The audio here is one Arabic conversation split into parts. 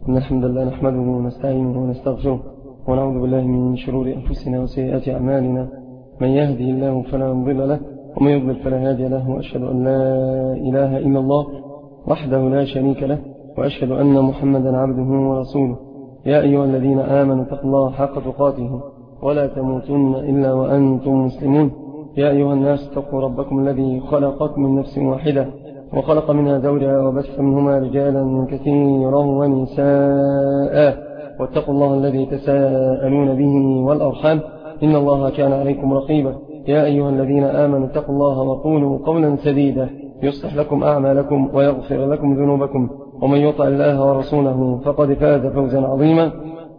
إن الحمد لله نحمده ونستعينه ونستغفره ونعوذ بالله من شرور أنفسنا وسيئات أعمالنا. من يهده الله فلا مضل له ومن يضلل فلا هادي له، وأشهد أن لا إله إلا الله وحده لا شريك له، وأشهد أن محمدا عبده ورسوله. يا أيها الذين آمنوا اتقوا الله حق تقاته ولا تموتن إلا وأنتم مسلمون. يا أيها الناس اتقوا ربكم الذي خلقكم من نفس واحدة وخلق منها زوجها وبث منهما رجالا كثيرا ونساء، واتقوا الله الذي تساءلون به والأرحام إن الله كان عليكم رقيبا. يا أيها الذين آمنوا اتقوا الله وقولوا قولا سديدا يصلح لكم أعمالكم ويغفر لكم ذنوبكم، ومن يطع الله ورسوله فقد فاز فوزا عظيما.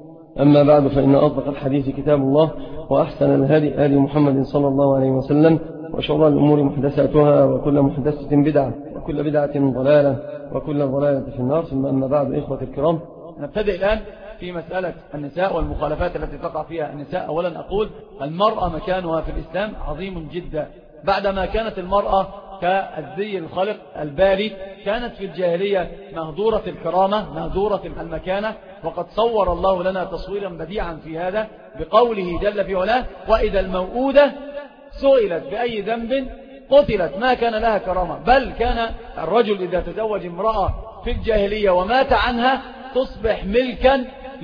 أما بعد، فإن أصدق الحديث كتاب الله، وأحسن الهدي هدي محمد صلى الله عليه وسلم، وشر الأمور محدثاتها، وكل محدثة بدعة، وكل بدعة ضلالة، وكل ضلالة في النار. ثم أما بعد، إخوة الكرام، نبتدئ الآن في مسألة النساء والمخالفات التي تقع فيها النساء. أولا أقول المرأة مكانها في الإسلام عظيم جدا. بعدما كانت المرأة كالزي الخلق الباري، كانت في الجاهلية مهدورة الكرامة مهدورة المكانة، وقد صور الله لنا تصويرا بديعا في هذا بقوله جل في علاه: وإذا الموءودة سئلت بأي ذنب قتلت. ما كان لها كرامة، بل كان الرجل إذا تزوج امرأة في الجاهلية ومات عنها تصبح ملكا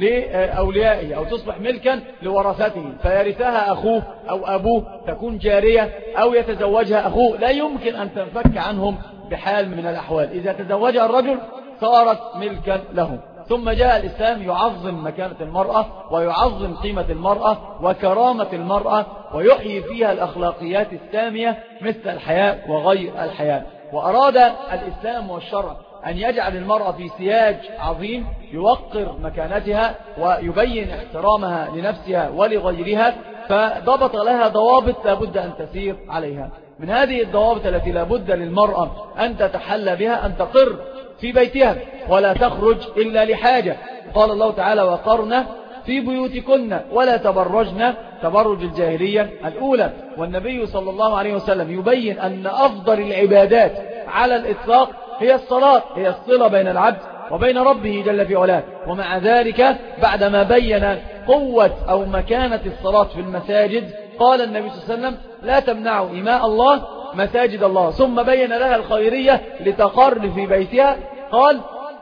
لأوليائه، أو تصبح ملكا لورثته، فيرثها أخوه أو أبوه، تكون جارية، أو يتزوجها أخوه، لا يمكن أن تنفك عنهم بحال من الأحوال. إذا تزوجها الرجل صارت ملكا له. ثم جاء الإسلام يعظم مكانة المرأة، ويعظم قيمة المرأة وكرامة المرأة، ويحيي فيها الأخلاقيات السامية مثل الحياء وغير الحياء. وأراد الإسلام والشرع أن يجعل المرأة في سياج عظيم يوقر مكانتها ويبين احترامها لنفسها ولغيرها، فضبط لها ضوابط لابد أن تسير عليها. من هذه الضوابط التي لابد للمرأة أن تتحلى بها أن تقر في بيتها ولا تخرج إلا لحاجة. قال الله تعالى: وقرن في بيوتكن ولا تبرجن تبرج الجاهلية الأولى. والنبي صلى الله عليه وسلم يبين أن أفضل العبادات على الإطلاق هي الصلاة، هي الصلة بين العبد وبين ربه جل في علاه. ومع ذلك بعدما بين قوة أو مكانة الصلاة في المساجد، قال النبي صلى الله عليه وسلم: لا تمنعوا إماء الله مساجد الله. ثم بين لها الخيرية لتقر في بيتها، قال: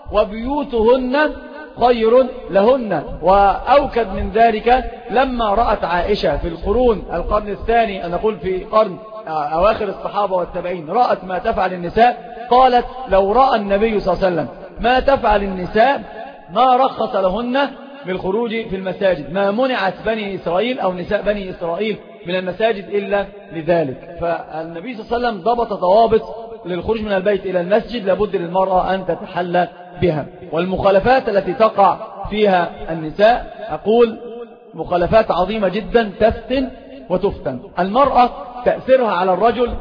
وبيوتهن خير لهن. وأوكد من ذلك لما رأت عائشة في القرن الثاني، أنا أقول في قرن أواخر الصحابة والتابعين، رأت ما تفعل النساء، قالت: لو رأى النبي صلى الله عليه وسلم ما تفعل النساء ما رخص لهن بالخروج في المساجد، ما منعت بني إسرائيل أو نساء بني إسرائيل من المساجد إلا لذلك. فالنبي صلى الله عليه وسلم ضبط ضوابط للخروج من البيت إلى المسجد لابد للمرأة أن تتحلى بها. والمخالفات التي تقع فيها النساء، أقول مخالفات عظيمة جدا تفتن وتفتن. المرأة تأثيرها على الرجل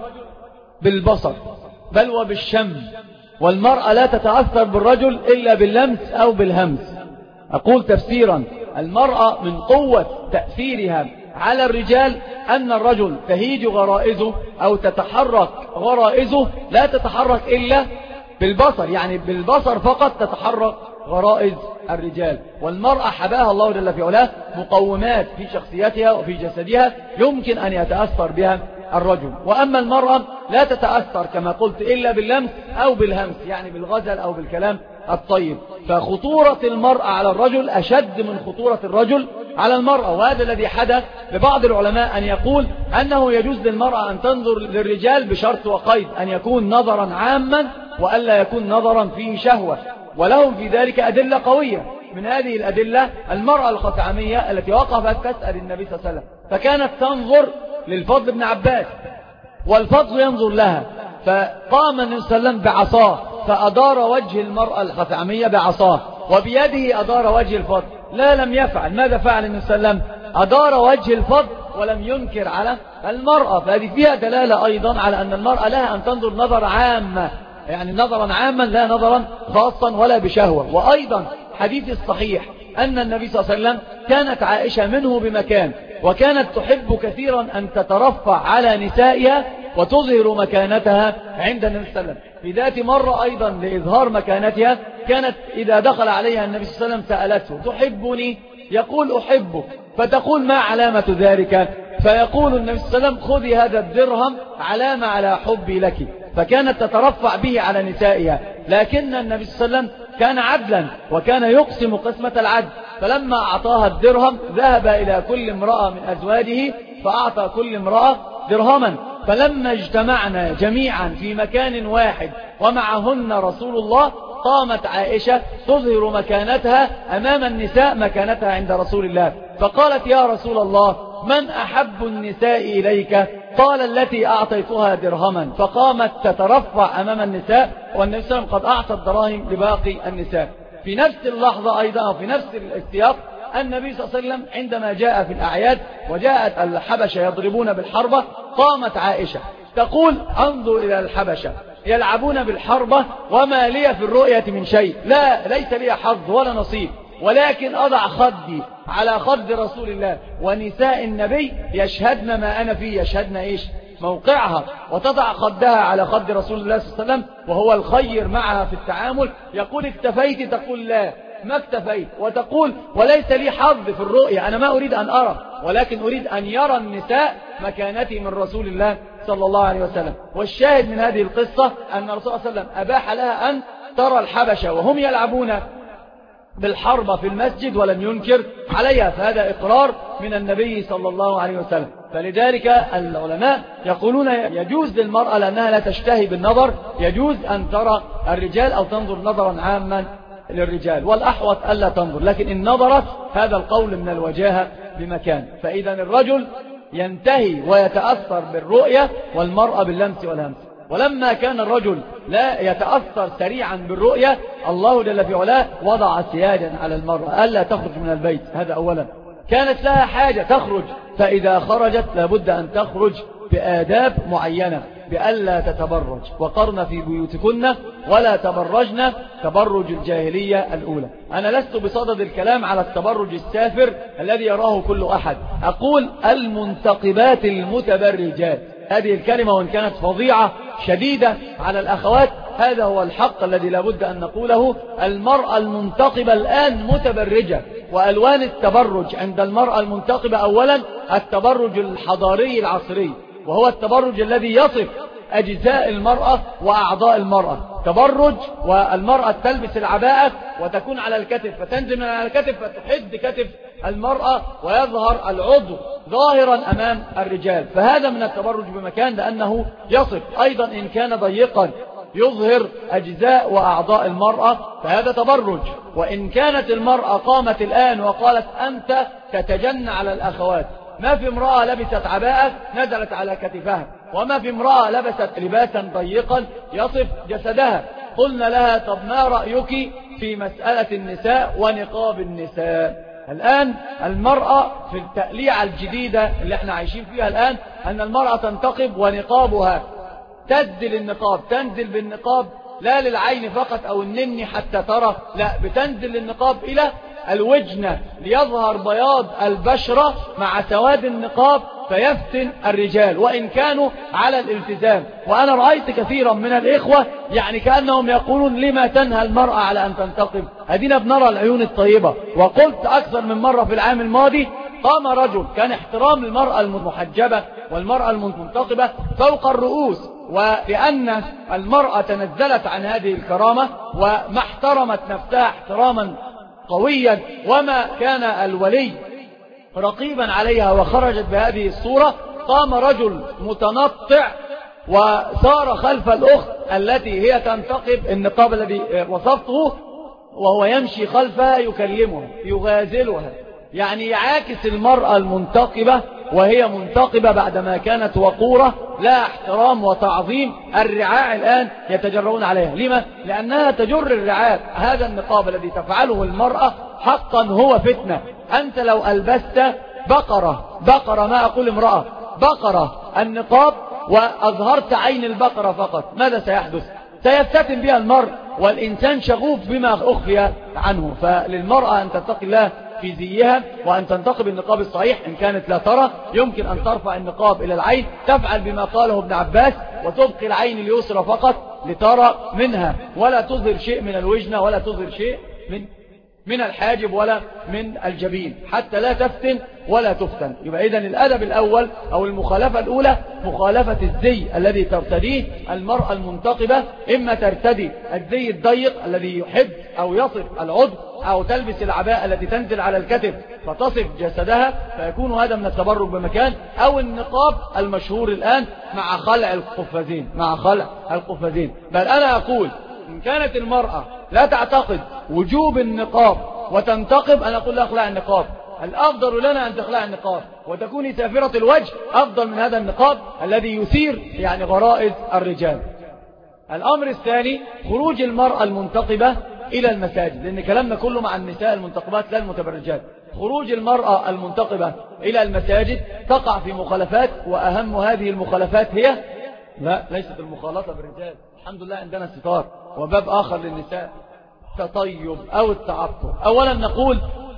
بالبصر بل وبالشم، والمرأة لا تتأثر بالرجل إلا باللمس أو بالهمس. أقول تفسيرا: المرأة من قوة تأثيرها على الرجال أن الرجل تهيج غرائزه أو تتحرك غرائزه، لا تتحرك إلا بالبصر، يعني بالبصر فقط تتحرك غرائز الرجال. والمرأة حباها الله جل في علاه مقومات في شخصيتها وفي جسدها يمكن أن يتأثر بها الرجل. وأما المرأة لا تتأثر كما قلت إلا باللمس أو بالهمس، يعني بالغزل أو بالكلام الطيب. فخطورة المرأة على الرجل أشد من خطورة الرجل على المرأة. وهذا الذي حدث لبعض العلماء أن يقول أنه يجوز للمرأة أن تنظر للرجال بشرط وقيد، أن يكون نظرا عاما وألا يكون نظرا فيه شهوة، ولهم في ذلك أدلة قوية. من هذه الأدلة المرأة الخثعمية التي وقفت تسأل النبي صلى الله عليه وسلم، فكانت تنظر للفضل بن عباس والفضل ينظر لها، فقام النبي صلى الله عليه وسلم بعصاه فأدار وجه المرأة الخثعمية بعصاه، وبيده أدار وجه الفضل. لا، لم يفعل. ماذا فعل النبي صلى الله عليه وسلم؟ أدار وجه الفضل ولم ينكر على المرأة. فهذه فيها دلالة أيضا على أن المرأة لها أن تنظر نظر عامة، يعني نظرا عاما لا نظرا خاصا ولا بشهوة. وأيضا حديث الصحيح أن النبي صلى الله عليه وسلم كانت عائشة منه بمكان، وكانت تحب كثيرا أن تترفع على نسائها وتظهر مكانتها عند النبي صلى الله عليه وسلم. في ذات مرة أيضا لإظهار مكانتها كانت إذا دخل عليها النبي صلى الله عليه وسلم سألته: تحبني؟ يقول: أحبك. فتقول: ما علامة ذلك؟ فيقول النبي صلى الله عليه وسلم: خذي هذا الدرهم علامة على حبي لك. فكانت تترفع به على نسائها، لكن النبي صلى الله عليه وسلم كان عدلا وكان يقسم قسمة العدل، فلما أعطاها الدرهم ذهب إلى كل امرأة من أزواجه فأعطى كل امرأة درهما. فلما اجتمعنا جميعا في مكان واحد ومعهن رسول الله، قامت عائشة تظهر مكانتها أمام النساء، مكانتها عند رسول الله، فقالت: يا رسول الله، من أحب النساء إليك؟ قال: التي أعطيتها درهما. فقامت تترفع أمام النساء، والنبي صلى الله عليه وسلم قد أعطى الدراهم لباقي النساء. في نفس اللحظة أيضا في نفس السياق النبي صلى الله عليه وسلم عندما جاء في الأعياد وجاءت الحبشة يضربون بالحربة، قامت عائشة تقول: انظر إلى الحبشة يلعبون بالحربة وما لي في الرؤية من شيء، لا ليس لي حظ ولا نصيب، ولكن أضع خدي على خد رسول الله ونساء النبي يشهدن ما أنا فيه، يشهدن إيش؟ موقعها، وتضع خدها على خد رسول الله صلى الله عليه وسلم وهو الخير معها في التعامل. يقول: اكتفيت؟ تقول: لا ما اكتفيت. وتقول: وليس لي حظ في الرؤية، أنا ما أريد أن أرى، ولكن أريد أن يرى النساء مكانتي من رسول الله صلى الله عليه وسلم. والشاهد من هذه القصة أن الرسول صلى الله عليه وسلم أباح لها أن ترى الحبشة وهم يلعبون بالحربة في المسجد ولم ينكر عليها، فهذا إقرار من النبي صلى الله عليه وسلم. فلذلك العلماء يقولون يجوز للمرأة لأنها لا تشتهي بالنظر، يجوز أن ترى الرجال أو تنظر نظرا عاما للرجال، والأحوط ألا تنظر، لكن إن نظرت هذا القول من الوجاهة بمكان. فإذا الرجل ينتهي ويتأثر بالرؤية والمرأة باللمس والهمس. ولما كان الرجل لا يتأثر سريعا بالرؤية، الله جل في علاه وضع سياجا على المرأة ألا تخرج من البيت. هذا أولا. كانت لها حاجة تخرج، فإذا خرجت لابد أن تخرج بآداب معينة، بألا تتبرج، وقرن في بيوتكن ولا تبرجن تبرج الجاهلية الأولى. أنا لست بصدد الكلام على التبرج السافر الذي يراه كل أحد، أقول المنتقبات المتبرجات. هذه الكلمة وإن كانت فظيعة شديدة على الأخوات، هذا هو الحق الذي لابد أن نقوله. المرأة المنتقبة الآن متبرجة، وألوان التبرج عند المرأة المنتقبة أولا التبرج الحضاري العصري، وهو التبرج الذي يصف أجزاء المرأة وأعضاء المرأة. تبرج والمرأة تلبس العباءة وتكون على الكتف، فتنزل من على الكتف فتحد كتف المرأة ويظهر العضو ظاهرا أمام الرجال، فهذا من التبرج بمكان، لأنه يصف. أيضا إن كان ضيقا يظهر أجزاء وأعضاء المرأة، فهذا تبرج. وإن كانت المرأة قامت الآن وقالت أنت تتجن على الأخوات، ما في امرأة لبست عباءة نزلت على كتفها، وما في امرأة لبست لباسا ضيقا يصف جسدها، قلنا لها: طب ما رأيك في مسألة النساء ونقاب النساء؟ الآن المرأة في التأليعة الجديدة اللي احنا عايشين فيها الآن، أن المرأة تنتقب ونقابها تسدل النقاب، تنزل بالنقاب لا للعين فقط أو النني حتى ترى، لا، بتنزل النقاب إلى الوجنة ليظهر بياض البشرة مع سواد النقاب فيفتن الرجال وإن كانوا على الالتزام. وأنا رأيت كثيرا من الإخوة يعني كأنهم يقولون: لما تنهى المرأة على أن تنتقب؟ هدينا بنرى العيون الطيبة. وقلت أكثر من مرة في العام الماضي، قام رجل كان احترام المرأة المحجبة والمرأة المنتقبة فوق الرؤوس، ولأن المرأة تنزلت عن هذه الكرامة وما احترمت نفسها احتراما قويا، وما كان الولي رقيبا عليها وخرجت بهذه الصورة، قام رجل متنطع وصار خلف الأخت التي هي تنتقب النقاب الذي وصفته، وهو يمشي خلفها يكلمها يغازلها، يعني يعاكس المرأة المنتقبة وهي منتقبة بعدما كانت وقورة لا احترام وتعظيم. الرعاع الآن يتجرؤون عليها. لما؟ لأنها تجر الرعاع. هذا النقاب الذي تفعله المرأة حقا هو فتنة. أنت لو ألبست بقرة ما أقول امرأة، بقرة النقاب وأظهرت عين البقرة فقط، ماذا سيحدث؟ سيفتتن بها المرء، والإنسان شغوف بما أخفي عنه. فللمرأة أن تتقي الله في زيها، وأن تنتقب النقاب الصحيح إن كانت لا ترى يمكن أن ترفع النقاب إلى العين، تفعل بما قاله ابن عباس وتبقي العين اليسرى فقط لترى منها، ولا تظهر شيء من الوجنة ولا تظهر شيء من الحاجب ولا من الجبين حتى لا تفتن ولا تفتن. يبقى إذن الأدب الأول أو المخالفة الأولى مخالفة الزي الذي ترتديه المرأة المنتقبة، إما ترتدي الزي الضيق الذي يحب أو يصف العضو، أو تلبس العباءة التي تنزل على الكتف فتصف جسدها فيكون هذا من التبرج بمكان، أو النقاب المشهور الآن مع خلع القفازين. بل أنا أقول إن كانت المرأة لا تعتقد وجوب النقاب وتنتقب، أنا أقول لها اخلع النقاب. الأفضل لنا أن تخلع النقاب وتكوني سافرة الوجه أفضل من هذا النقاب الذي يثير يعني غرائز الرجال. الأمر الثاني خروج المرأة المنتقبة إلى المساجد، لأن كلامنا كله مع النساء المنتقبات لا المتبرجات. خروج المرأة المنتقبة إلى المساجد تقع في مخالفات، وأهم هذه المخالفات هي ليست المخالطة بالرجال، الحمد لله عندنا ستار وباب آخر للنساء، تطيب أو التعطر. أولا نقول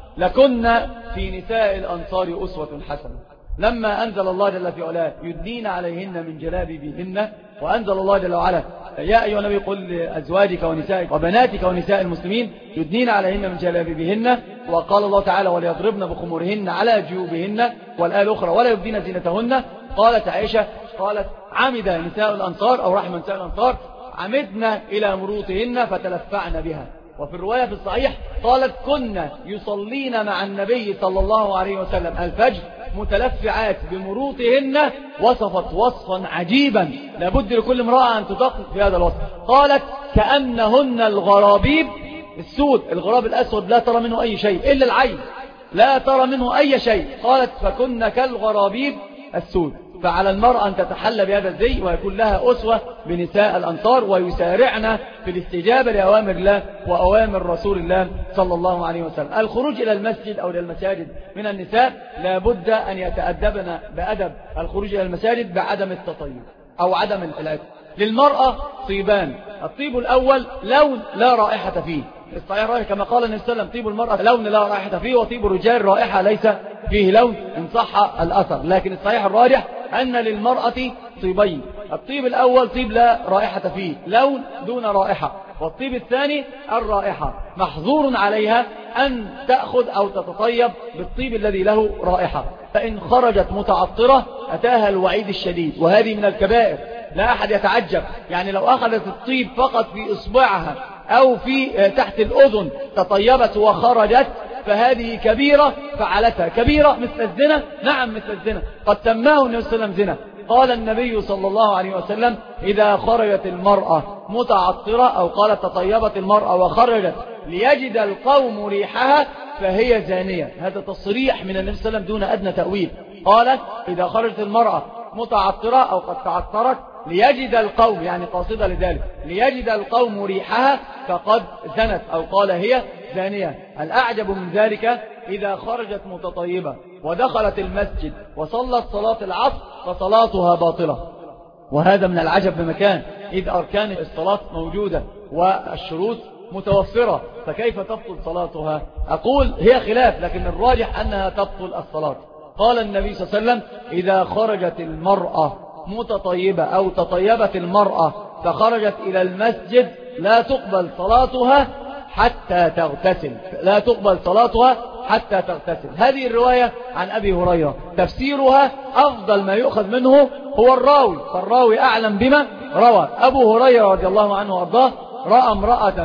لكنا في نساء الأنصار أسوة حسنة، لما أنزل الله جل في علاه يدنين عليهن من جلابيبهن، وأنزل الله جل وعلا يا أيها النبي قل لأزواجك ونسائك وبناتك ونساء المسلمين يدنين عليهن من جلابيبهن، وقال الله تعالى وليضربن بخمورهن على جيوبهن، والآية الأخرى ولا يبدين زينتهن. قالت عائشة قالت عمد نساء الأنصار أو رحم نساء الأنصار عمدنا إلى مروطهن فتلفعن بها. وفي الرواية في الصحيح قالت كنا يصلين مع النبي صلى الله عليه وسلم الفجر متلفعات بمروطهن، وصفت وصفا عجيبا لابد لكل امرأة أن تدقق في هذا الوصف. قالت كأنهن الغرابيب السود، الغراب الأسود لا ترى منه أي شيء إلا العين، لا ترى منه أي شيء. قالت فكن كالغرابيب السود. فعلى المرأة أن تتحلى بهذا الزي ويكون لها أسوة بنساء الأنصار، ويسارعن في الاستجابة لأوامر الله وأوامر رسول الله صلى الله عليه وسلم. الخروج إلى المسجد أو إلى المساجد من النساء لابد أن يتأدبن بأدب الخروج إلى المساجد بعدم التطيب أو عدم العطر. للمرأة طيبان، الطيب الأول لون لا رائحة فيه، الصحيح الراجح كما قال النبي صلى الله عليه وسلم طيب المرأة لون لا رائحة فيه، وطيب الرجال رائحة ليس فيه لون إن صح الأثر. لكن الصحيح الراجح أن للمرأة طيبين، الطيب الأول طيب لا رائحة فيه، لون دون رائحة، والطيب الثاني الرائحة. محظور عليها أن تأخذ أو تتطيب بالطيب الذي له رائحة، فإن خرجت متعطرة أتاها الوعيد الشديد، وهذه من الكبائر لا أحد يتعجب. يعني لو أخذت الطيب فقط في إصبعها أو في تحت الأذن تطيبت وخرجت فهذه كبيرة فعلتها، كبيرة مثل الزنا، نعم مثل الزنا، قد سماه النبي صلى الله عليه وسلم زنا. قال النبي صلى الله عليه وسلم إذا خرجت المرأة متعطرة، أو قالت تطيبت المرأة وخرجت ليجد القوم ريحها فهي زانية. هذا تصريح من النبي صلى الله عليه وسلم دون أدنى تأويل. قالت إذا خرجت المرأة متعطرة أو قد تعطرت ليجد القوم، يعني قاصدة لذلك، ليجد القوم ريحها فقد زنت، أو قال هي زانية. الأعجب من ذلك إذا خرجت متطيبة ودخلت المسجد وصلت صلاة العصر فصلاتها باطلة، وهذا من العجب بمكان، إذ أركان الصلاة موجودة والشروط متوفرة، فكيف تبطل صلاتها؟ أقول هي خلاف، لكن الراجح أنها تبطل الصلاة. قال النبي صلى الله عليه وسلم إذا خرجت المرأة متطيبة أو تطيبت المرأة فخرجت إلى المسجد لا تقبل صلاتها حتى تغتسل، لا تقبل صلاتها حتى تغتسل. هذه الرواية عن أبي هريرة، تفسيرها أفضل ما يؤخذ منه هو الراوي، فالراوي أعلم بما روى. أبو هريرة رضي الله عنه وأرضاه رأى امرأة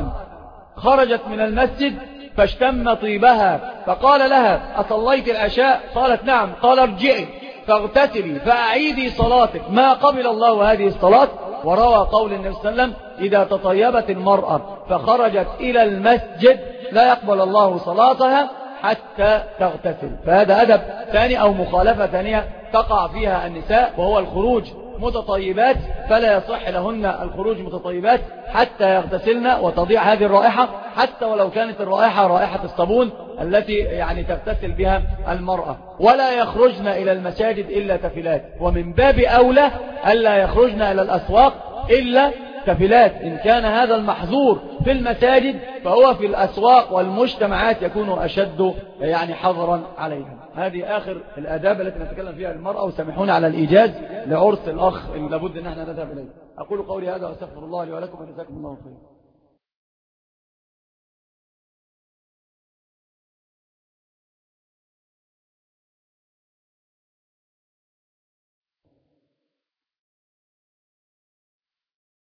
خرجت من المسجد فاشتم طيبها فقال لها أصليت العشاء؟ قالت نعم. قال ارجعي فاغتسلي فأعيدي صلاتك، ما قبل الله هذه الصلاة. وروى قول النبي صلى الله عليه وسلم إذا تطيبت المرأة فخرجت إلى المسجد لا يقبل الله صلاتها حتى تغتسل. فهذا أدب ثاني أو مخالفة ثانية تقع فيها النساء، وهو الخروج متطيبات، فلا يصح لهن الخروج متطيبات حتى يغتسلن وتضيع هذه الرائحة، حتى ولو كانت الرائحة رائحة الصابون التي يعني تغتسل بها المرأة. ولا يخرجن إلى المساجد إلا تفلات، ومن باب أولى ألا يخرجن إلى الأسواق إلا كفلات. إن كان هذا المحظور في المساجد فهو في الأسواق والمجتمعات يكون أشد يعني حظرا عليها. هذه آخر الآداب التي نتكلم فيها للمرأة، وسامحونا على الإيجاز لعرس الأخ اللي لابد أن احنا نذهب إليه. أقول قولي هذا وأستغفر الله لي ولكم وجزاكم الله خيرا.